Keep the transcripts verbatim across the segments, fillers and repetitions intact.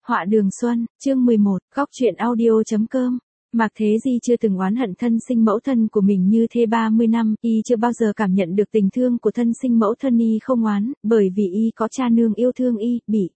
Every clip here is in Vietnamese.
Họa Đường Xuân, chương mười một, góc truyện audio chấm com. Mạc Thế Di chưa từng oán hận thân sinh mẫu thân của mình như thế ba mươi năm, y chưa bao giờ cảm nhận được tình thương của thân sinh mẫu thân, y không oán, bởi vì y có cha nương yêu thương y, bị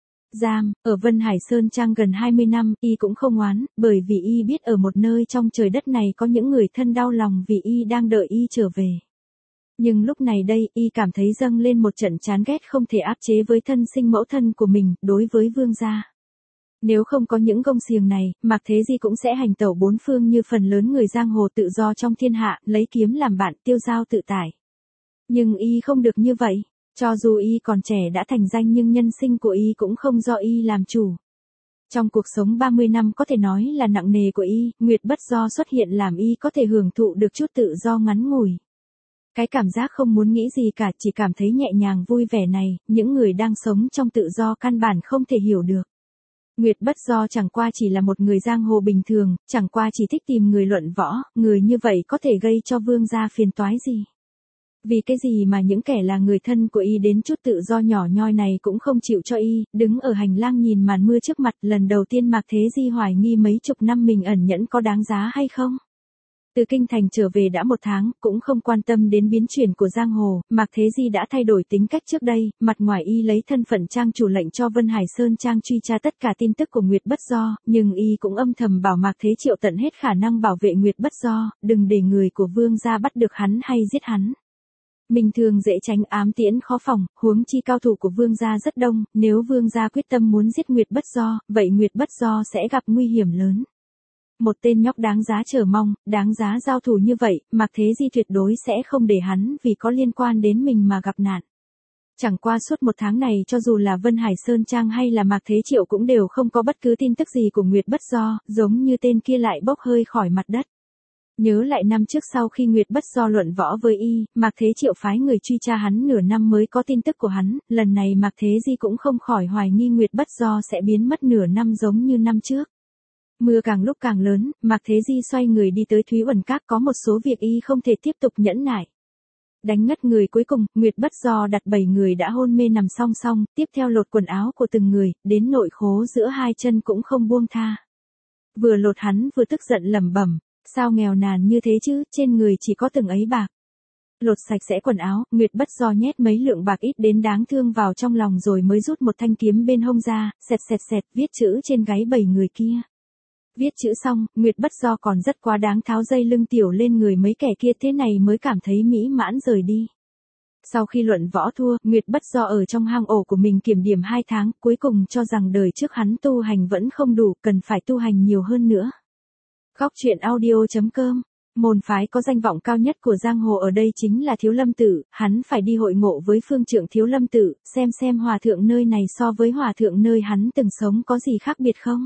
giam, ở Vân Hải Sơn Trang gần hai mươi năm, y cũng không oán, bởi vì y biết ở một nơi trong trời đất này có những người thân đau lòng vì y đang đợi y trở về. Nhưng lúc này đây, y cảm thấy dâng lên một trận chán ghét không thể áp chế với thân sinh mẫu thân của mình, đối với Vương gia. Nếu không có những gông xiềng này, Mạc Thế Di cũng sẽ hành tẩu bốn phương như phần lớn người giang hồ tự do trong thiên hạ, lấy kiếm làm bạn, tiêu dao tự tại. Nhưng y không được như vậy. Cho dù y còn trẻ đã thành danh nhưng nhân sinh của y cũng không do y làm chủ. Trong cuộc sống ba mươi năm có thể nói là nặng nề của y, Nguyệt Bất Do xuất hiện làm y có thể hưởng thụ được chút tự do ngắn ngủi. Cái cảm giác không muốn nghĩ gì cả, chỉ cảm thấy nhẹ nhàng vui vẻ này, những người đang sống trong tự do căn bản không thể hiểu được. Nguyệt Bất Do chẳng qua chỉ là một người giang hồ bình thường, chẳng qua chỉ thích tìm người luận võ, người như vậy có thể gây cho Vương gia phiền toái gì. Vì cái gì mà những kẻ là người thân của y đến chút tự do nhỏ nhoi này cũng không chịu cho y, đứng ở hành lang nhìn màn mưa trước mặt, lần đầu tiên Mạc Thế Di hoài nghi mấy chục năm mình ẩn nhẫn có đáng giá hay không. Từ kinh thành trở về đã một tháng, cũng không quan tâm đến biến chuyển của giang hồ, Mạc Thế Di đã thay đổi tính cách trước đây, mặt ngoài y lấy thân phận trang chủ lệnh cho Vân Hải Sơn Trang truy tra tất cả tin tức của Nguyệt Bất Do, nhưng y cũng âm thầm bảo Mạc Thế Triệu tận hết khả năng bảo vệ Nguyệt Bất Do, đừng để người của Vương gia bắt được hắn hay giết hắn. Mình thường dễ tránh ám tiễn khó phòng, huống chi cao thủ của Vương gia rất đông, nếu Vương gia quyết tâm muốn giết Nguyệt Bất Do, vậy Nguyệt Bất Do sẽ gặp nguy hiểm lớn. Một tên nhóc đáng giá chờ mong, đáng giá giao thủ như vậy, Mạc Thế Di tuyệt đối sẽ không để hắn vì có liên quan đến mình mà gặp nạn. Chẳng qua suốt một tháng này cho dù là Vân Hải Sơn Trang hay là Mạc Thế Triệu cũng đều không có bất cứ tin tức gì của Nguyệt Bất Do, giống như tên kia lại bốc hơi khỏi mặt đất. Nhớ lại năm trước sau khi Nguyệt Bất Do luận võ với y, Mạc Thế Triệu phái người truy tra hắn nửa năm mới có tin tức của hắn, lần này Mạc Thế Di cũng không khỏi hoài nghi Nguyệt Bất Do sẽ biến mất nửa năm giống như năm trước. Mưa càng lúc càng lớn, Mạc Thế Di xoay người đi tới Thúy Uẩn Các, có một số việc y không thể tiếp tục nhẫn nại. Đánh ngất người cuối cùng, Nguyệt Bất Do đặt bảy người đã hôn mê nằm song song, tiếp theo lột quần áo của từng người, đến nội khố giữa hai chân cũng không buông tha. Vừa lột hắn vừa tức giận lẩm bẩm, sao nghèo nàn như thế chứ, trên người chỉ có từng ấy bạc. Lột sạch sẽ quần áo, Nguyệt Bất Do nhét mấy lượng bạc ít đến đáng thương vào trong lòng rồi mới rút một thanh kiếm bên hông ra, xẹt xẹt xẹt viết chữ trên gáy bảy người kia. Viết chữ xong, Nguyệt Bất Do còn rất quá đáng tháo dây lưng tiểu lên người mấy kẻ kia, thế này mới cảm thấy mỹ mãn rời đi. Sau khi luận võ thua, Nguyệt Bất Do ở trong hang ổ của mình kiểm điểm hai tháng, cuối cùng cho rằng đời trước hắn tu hành vẫn không đủ, cần phải tu hành nhiều hơn nữa. Góc truyện audio chấm com. Môn phái có danh vọng cao nhất của giang hồ ở đây chính là Thiếu Lâm Tự, hắn phải đi hội ngộ với phương trượng Thiếu Lâm Tự, xem xem hòa thượng nơi này so với hòa thượng nơi hắn từng sống có gì khác biệt không.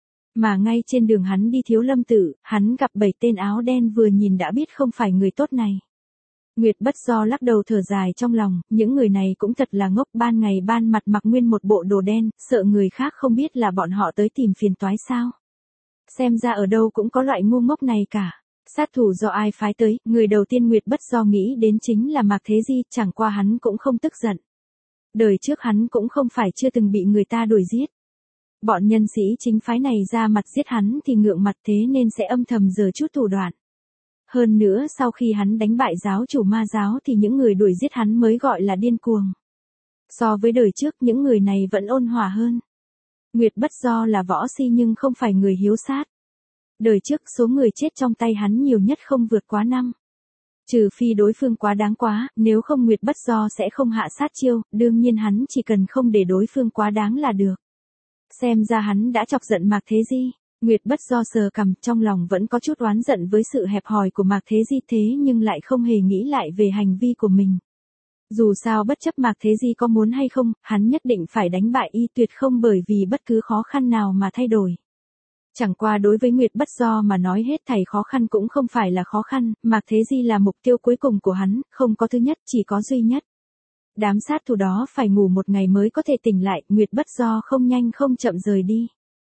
Mà ngay trên đường hắn đi Thiếu Lâm Tự, hắn gặp bảy tên áo đen vừa nhìn đã biết không phải người tốt này. Nguyệt Bất Do lắc đầu thở dài trong lòng, những người này cũng thật là ngốc, ban ngày ban mặt mặc nguyên một bộ đồ đen, sợ người khác không biết là bọn họ tới tìm phiền toái sao. Xem ra ở đâu cũng có loại ngu ngốc này cả. Sát thủ do ai phái tới, người đầu tiên Nguyệt Bất Do nghĩ đến chính là Mạc Thế Di, chẳng qua hắn cũng không tức giận. Đời trước hắn cũng không phải chưa từng bị người ta đuổi giết. Bọn nhân sĩ chính phái này ra mặt giết hắn thì ngượng mặt, thế nên sẽ âm thầm giở chút thủ đoạn. Hơn nữa sau khi hắn đánh bại giáo chủ ma giáo thì những người đuổi giết hắn mới gọi là điên cuồng. So với đời trước những người này vẫn ôn hòa hơn. Nguyệt Bất Do là võ si nhưng không phải người hiếu sát. Đời trước số người chết trong tay hắn nhiều nhất không vượt quá năm. Trừ phi đối phương quá đáng quá, nếu không Nguyệt Bất Do sẽ không hạ sát chiêu, đương nhiên hắn chỉ cần không để đối phương quá đáng là được. Xem ra hắn đã chọc giận Mạc Thế Di. Nguyệt Bất Do sờ cằm, trong lòng vẫn có chút oán giận với sự hẹp hòi của Mạc Thế Di, thế nhưng lại không hề nghĩ lại về hành vi của mình. Dù sao bất chấp Mạc Thế Di có muốn hay không, hắn nhất định phải đánh bại y, tuyệt không bởi vì bất cứ khó khăn nào mà thay đổi. Chẳng qua đối với Nguyệt Bất Do mà nói hết thảy khó khăn cũng không phải là khó khăn, Mạc Thế Di là mục tiêu cuối cùng của hắn, không có thứ nhất, chỉ có duy nhất. Đám sát thủ đó phải ngủ một ngày mới có thể tỉnh lại, Nguyệt Bất Do không nhanh không chậm rời đi.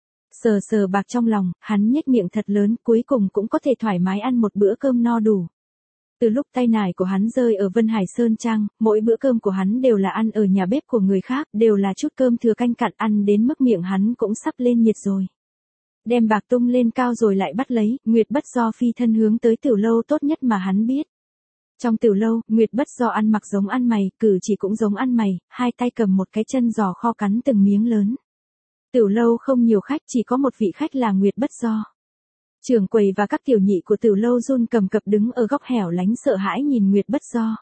Sờ sờ bạc trong lòng, hắn nhếch miệng thật lớn, cuối cùng cũng có thể thoải mái ăn một bữa cơm no đủ. Từ lúc tay nải của hắn rơi ở Vân Hải Sơn Trang, mỗi bữa cơm của hắn đều là ăn ở nhà bếp của người khác, đều là chút cơm thừa canh cặn ăn đến mức miệng hắn cũng sắp lên nhiệt rồi. Đem bạc tung lên cao rồi lại bắt lấy, Nguyệt Bất Do phi thân hướng tới tiểu lâu tốt nhất mà hắn biết. Trong tiểu lâu, Nguyệt Bất Do ăn mặc giống ăn mày, cử chỉ cũng giống ăn mày, hai tay cầm một cái chân giò kho cắn từng miếng lớn. Tiểu lâu không nhiều khách, chỉ có một vị khách là Nguyệt Bất Do. Trưởng quầy và các tiểu nhị của tiểu lâu run cầm cập đứng ở góc hẻo lánh sợ hãi nhìn Nguyệt Bất Do.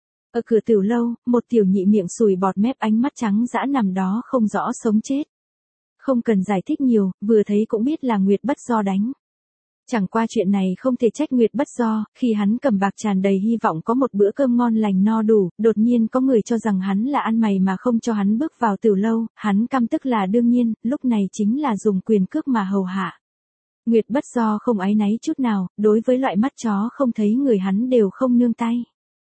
Ở cửa tiểu lâu, một tiểu nhị miệng sùi bọt mép ánh mắt trắng dã nằm đó không rõ sống chết. Không cần giải thích nhiều, vừa thấy cũng biết là Nguyệt Bất Do đánh. Chẳng qua chuyện này không thể trách Nguyệt Bất Do, khi hắn cầm bạc tràn đầy hy vọng có một bữa cơm ngon lành no đủ, đột nhiên có người cho rằng hắn là ăn mày mà không cho hắn bước vào tiểu lâu, hắn căm tức là đương nhiên, lúc này chính là dùng quyền cước mà hầu hạ. Nguyệt Bất Do không áy náy chút nào, đối với loại mắt chó không thấy người hắn đều không nương tay.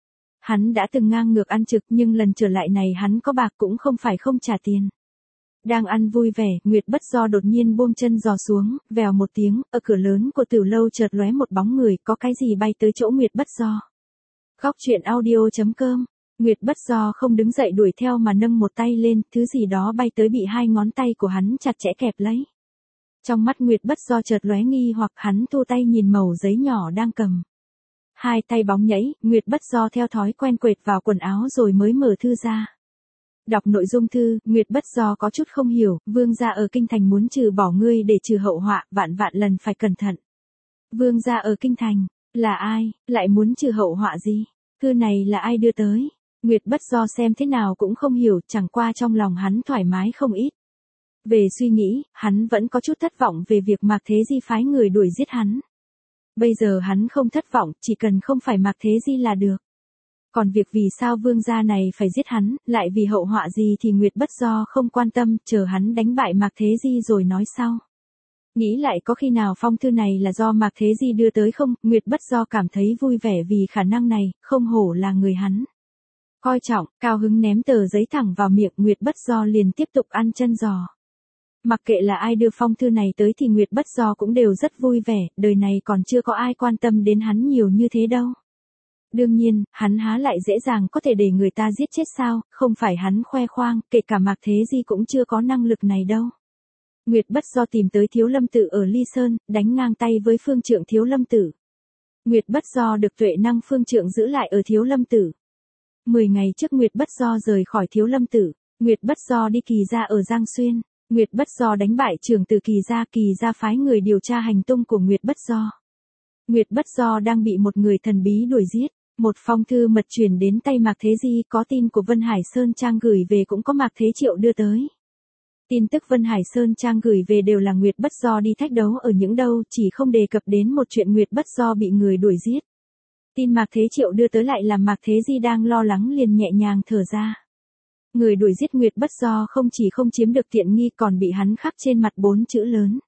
Hắn đã từng ngang ngược ăn trực nhưng lần trở lại này hắn có bạc cũng không phải không trả tiền. Đang ăn vui vẻ, Nguyệt Bất Do đột nhiên buông chân giò xuống, vèo một tiếng, ở cửa lớn của tiểu lâu chợt lóe một bóng người, có cái gì bay tới chỗ Nguyệt Bất Do. Góc truyện audio chấm com, Nguyệt Bất Do không đứng dậy đuổi theo mà nâng một tay lên, thứ gì đó bay tới bị hai ngón tay của hắn chặt chẽ kẹp lấy. Trong mắt Nguyệt Bất Do chợt lóe nghi hoặc hắn thu tay nhìn mẩu giấy nhỏ đang cầm. Hai tay bóng nhảy, Nguyệt Bất Do theo thói quen quệt vào quần áo rồi mới mở thư ra. Đọc nội dung thư, Nguyệt Bất Do có chút không hiểu, vương gia ở kinh thành muốn trừ bỏ ngươi để trừ hậu họa, vạn vạn lần phải cẩn thận. Vương gia ở kinh thành, là ai, lại muốn trừ hậu họa gì? Thư này là ai đưa tới? Nguyệt Bất Do xem thế nào cũng không hiểu, chẳng qua trong lòng hắn thoải mái không ít. Về suy nghĩ, hắn vẫn có chút thất vọng về việc Mạc Thế Di phái người đuổi giết hắn. Bây giờ hắn không thất vọng, chỉ cần không phải Mạc Thế Di là được. Còn việc vì sao vương gia này phải giết hắn, lại vì hậu họa gì thì Nguyệt Bất Do không quan tâm, chờ hắn đánh bại Mạc Thế Di rồi nói sau. Nghĩ lại có khi nào phong thư này là do Mạc Thế Di đưa tới không, Nguyệt Bất Do cảm thấy vui vẻ vì khả năng này, không hổ là người hắn. Coi trọng, cao hứng ném tờ giấy thẳng vào miệng, Nguyệt Bất Do liền tiếp tục ăn chân giò. Mặc kệ là ai đưa phong thư này tới thì Nguyệt Bất Do cũng đều rất vui vẻ, đời này còn chưa có ai quan tâm đến hắn nhiều như thế đâu. Đương nhiên, hắn há lại dễ dàng có thể để người ta giết chết sao, không phải hắn khoe khoang, kể cả Mạc Thế Di cũng chưa có năng lực này đâu. Nguyệt Bất Do tìm tới Thiếu Lâm Tự ở Ly Sơn, đánh ngang tay với phương trượng Thiếu Lâm Tự. Nguyệt Bất Do được tuệ năng phương trượng giữ lại ở Thiếu Lâm Tự. Mười ngày trước Nguyệt Bất Do rời khỏi Thiếu Lâm Tự, Nguyệt Bất Do đi kỳ gia ở Giang Xuyên. Nguyệt Bất Do đánh bại trưởng từ kỳ gia, kỳ gia phái người điều tra hành tung của Nguyệt Bất Do. Nguyệt Bất Do đang bị một người thần bí đuổi giết. Một phong thư mật truyền đến tay Mạc Thế Di, có tin của Vân Hải Sơn Trang gửi về cũng có Mạc Thế Triệu đưa tới. Tin tức Vân Hải Sơn Trang gửi về đều là Nguyệt Bất Do đi thách đấu ở những đâu, chỉ không đề cập đến một chuyện Nguyệt Bất Do bị người đuổi giết. Tin Mạc Thế Triệu đưa tới lại làm Mạc Thế Di đang lo lắng liền nhẹ nhàng thở ra. Người đuổi giết Nguyệt Bất Do không chỉ không chiếm được tiện nghi còn bị hắn khắc trên mặt bốn chữ lớn.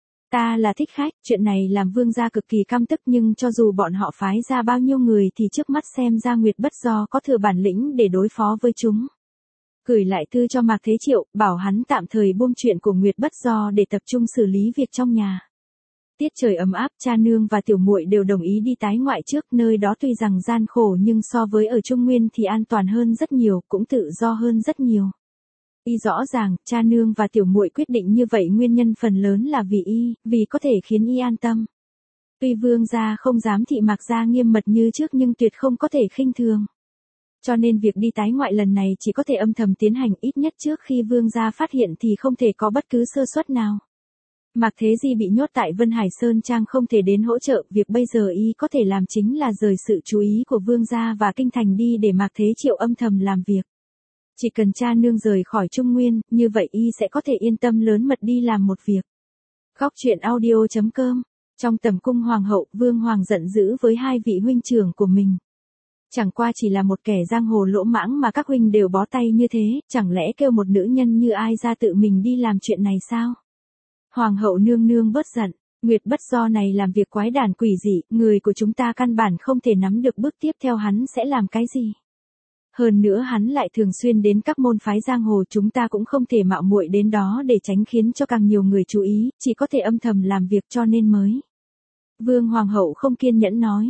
Ta là thích khách, chuyện này làm vương gia cực kỳ căm tức nhưng cho dù bọn họ phái ra bao nhiêu người thì trước mắt xem ra Nguyệt Bất Do có thừa bản lĩnh để đối phó với chúng. Gửi lại thư cho Mạc Thế Triệu, bảo hắn tạm thời buông chuyện của Nguyệt Bất Do để tập trung xử lý việc trong nhà. Tiết trời ấm áp, cha nương và tiểu muội đều đồng ý đi tái ngoại trước, nơi đó tuy rằng gian khổ nhưng so với ở Trung Nguyên thì an toàn hơn rất nhiều, cũng tự do hơn rất nhiều. Y rõ ràng, cha nương và tiểu muội quyết định như vậy nguyên nhân phần lớn là vì y, vì có thể khiến y an tâm. Tuy vương gia không dám thị Mạc gia nghiêm mật như trước nhưng tuyệt không có thể khinh thường. Cho nên việc đi tái ngoại lần này chỉ có thể âm thầm tiến hành, ít nhất trước khi vương gia phát hiện thì không thể có bất cứ sơ suất nào. Mạc Thế Di bị nhốt tại Vân Hải Sơn Trang không thể đến hỗ trợ, việc bây giờ y có thể làm chính là rời sự chú ý của vương gia và kinh thành đi để Mạc Thế Triệu âm thầm làm việc. Chỉ cần cha nương rời khỏi Trung Nguyên, như vậy y sẽ có thể yên tâm lớn mật đi làm một việc. Góc truyện audio chấm com. Trong tầm cung hoàng hậu, vương hoàng giận dữ với hai vị huynh trưởng của mình. Chẳng qua chỉ là một kẻ giang hồ lỗ mãng mà các huynh đều bó tay như thế, chẳng lẽ kêu một nữ nhân như ai ra tự mình đi làm chuyện này sao? Hoàng hậu nương nương bớt giận, Nguyệt Bất Do này làm việc quái đản quỷ dị, người của chúng ta căn bản không thể nắm được bước tiếp theo hắn sẽ làm cái gì. Hơn nữa hắn lại thường xuyên đến các môn phái giang hồ, chúng ta cũng không thể mạo muội đến đó để tránh khiến cho càng nhiều người chú ý, chỉ có thể âm thầm làm việc cho nên mới. Vương Hoàng hậu không kiên nhẫn nói,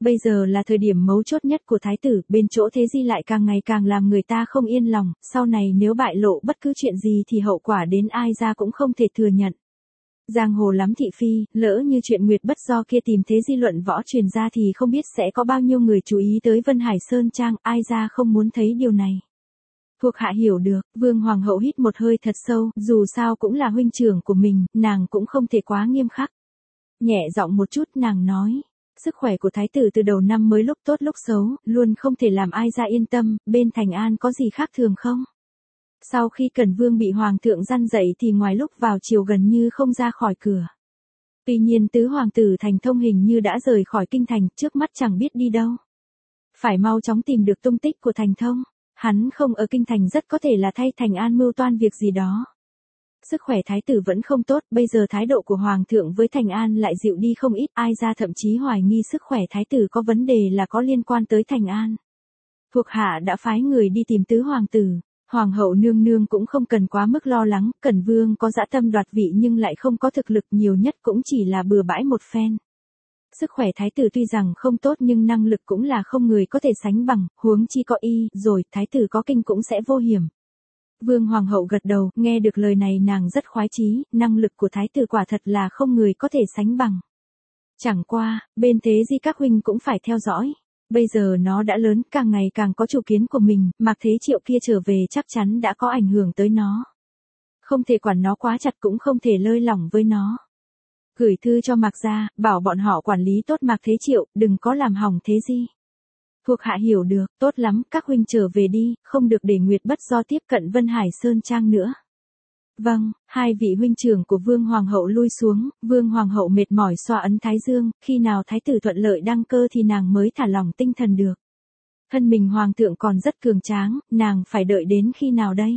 Bây giờ là thời điểm mấu chốt nhất của thái tử, bên chỗ Thế Di lại càng ngày càng làm người ta không yên lòng, sau này nếu bại lộ bất cứ chuyện gì thì hậu quả đến ai ra cũng không thể thừa nhận. Giang hồ lắm thị phi, lỡ như chuyện Nguyệt Bất Do kia tìm Thế Di luận võ truyền ra thì không biết sẽ có bao nhiêu người chú ý tới Vân Hải Sơn Trang, ai ra không muốn thấy điều này. Thuộc hạ hiểu được, Vương Hoàng hậu hít một hơi thật sâu, dù sao cũng là huynh trưởng của mình, nàng cũng không thể quá nghiêm khắc. Nhẹ giọng một chút nàng nói, sức khỏe của thái tử từ đầu năm mới lúc tốt lúc xấu, luôn không thể làm ai ra yên tâm, bên Thành An có gì khác thường không? Sau khi Cẩn Vương bị Hoàng thượng răn dậy thì ngoài lúc vào chiều gần như không ra khỏi cửa. Tuy nhiên tứ hoàng tử Thành Thông hình như đã rời khỏi kinh thành, trước mắt chẳng biết đi đâu. Phải mau chóng tìm được tung tích của Thành Thông. Hắn không ở kinh thành rất có thể là thay Thành An mưu toan việc gì đó. Sức khỏe thái tử vẫn không tốt, bây giờ thái độ của Hoàng thượng với Thành An lại dịu đi không ít, ai ra thậm chí hoài nghi sức khỏe thái tử có vấn đề là có liên quan tới Thành An. Thuộc hạ đã phái người đi tìm tứ hoàng tử, Hoàng hậu nương nương cũng không cần quá mức lo lắng, Cẩn Vương có dã tâm đoạt vị nhưng lại không có thực lực, nhiều nhất cũng chỉ là bừa bãi một phen. Sức khỏe thái tử tuy rằng không tốt nhưng năng lực cũng là không người có thể sánh bằng, huống chi có y, rồi thái tử có kinh cũng sẽ vô hiểm. Vương Hoàng hậu gật đầu, nghe được lời này nàng rất khoái chí, năng lực của thái tử quả thật là không người có thể sánh bằng. Chẳng qua, bên Thế Di các huynh cũng phải theo dõi. Bây giờ nó đã lớn, càng ngày càng có chủ kiến của mình, Mạc Thế Triệu kia trở về chắc chắn đã có ảnh hưởng tới nó. Không thể quản nó quá chặt cũng không thể lơi lỏng với nó. Gửi thư cho Mạc gia, bảo bọn họ quản lý tốt Mạc Thế Triệu, đừng có làm hỏng Thế Di. Thuộc hạ hiểu được, tốt lắm, các huynh trở về đi, không được để Nguyệt Bất Do tiếp cận Vân Hải Sơn Trang nữa. Vâng, hai vị huynh trưởng của Vương Hoàng hậu lui xuống, Vương Hoàng hậu mệt mỏi xoa ấn thái dương, khi nào thái tử thuận lợi đăng cơ thì nàng mới thả lỏng tinh thần được. Thân mình Hoàng thượng còn rất cường tráng, nàng phải đợi đến khi nào đây?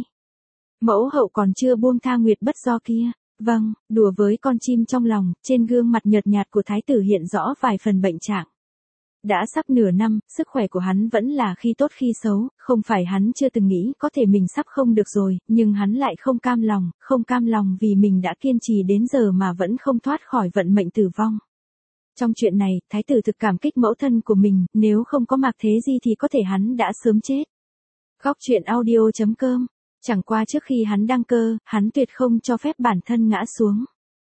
Mẫu hậu còn chưa buông tha Nguyệt Bất Do kia. Vâng, đùa với con chim trong lòng, trên gương mặt nhợt nhạt của thái tử hiện rõ vài phần bệnh trạng. Đã sắp nửa năm, sức khỏe của hắn vẫn là khi tốt khi xấu, không phải hắn chưa từng nghĩ có thể mình sắp không được rồi, nhưng hắn lại không cam lòng, không cam lòng vì mình đã kiên trì đến giờ mà vẫn không thoát khỏi vận mệnh tử vong. Trong chuyện này, thái tử thực cảm kích mẫu thân của mình, nếu không có Mạc Thế Di thì có thể hắn đã sớm chết. Góc truyện audio chấm com. Chẳng qua trước khi hắn đăng cơ, hắn tuyệt không cho phép bản thân ngã xuống.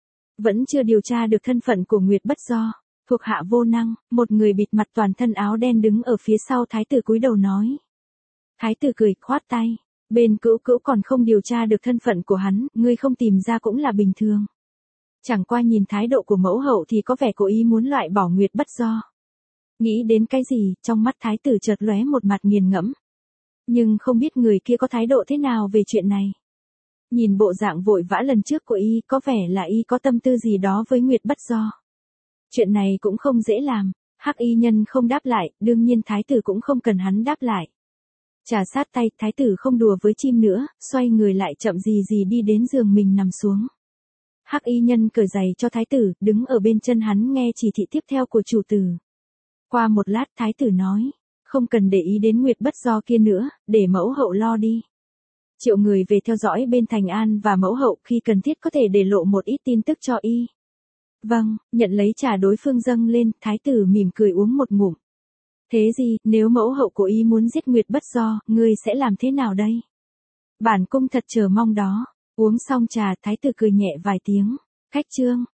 Vẫn chưa điều tra được thân phận của Nguyệt Bất Do. Thuộc hạ vô năng, một người bịt mặt toàn thân áo đen đứng ở phía sau thái tử cúi đầu nói. Thái tử cười, khoát tay. Bên cữu cữu còn không điều tra được thân phận của hắn, ngươi không tìm ra cũng là bình thường. Chẳng qua nhìn thái độ của mẫu hậu thì có vẻ cố ý muốn loại bỏ Nguyệt Bất Do. Nghĩ đến cái gì, trong mắt thái tử chợt lóe một mặt nghiền ngẫm. Nhưng không biết người kia có thái độ thế nào về chuyện này. Nhìn bộ dạng vội vã lần trước của y, có vẻ là y có tâm tư gì đó với Nguyệt Bất Do. Chuyện này cũng không dễ làm, Hắc y nhân không đáp lại, đương nhiên thái tử cũng không cần hắn đáp lại. Trà sát tay, thái tử không đùa với chim nữa, xoay người lại chậm gì gì đi đến giường mình nằm xuống. Hắc y nhân cởi giày cho thái tử, đứng ở bên chân hắn nghe chỉ thị tiếp theo của chủ tử. Qua một lát thái tử nói, không cần để ý đến Nguyệt Bất Do kia nữa, để mẫu hậu lo đi. Triệu người về theo dõi bên Thành An và mẫu hậu, khi cần thiết có thể để lộ một ít tin tức cho y. Vâng, nhận lấy trà đối phương dâng lên, thái tử mỉm cười uống một ngụm. Thế gì, nếu mẫu hậu của y muốn giết Nguyệt Bất Do, ngươi sẽ làm thế nào đây? Bản cung thật chờ mong đó. Uống xong trà, thái tử cười nhẹ vài tiếng. Khách trương.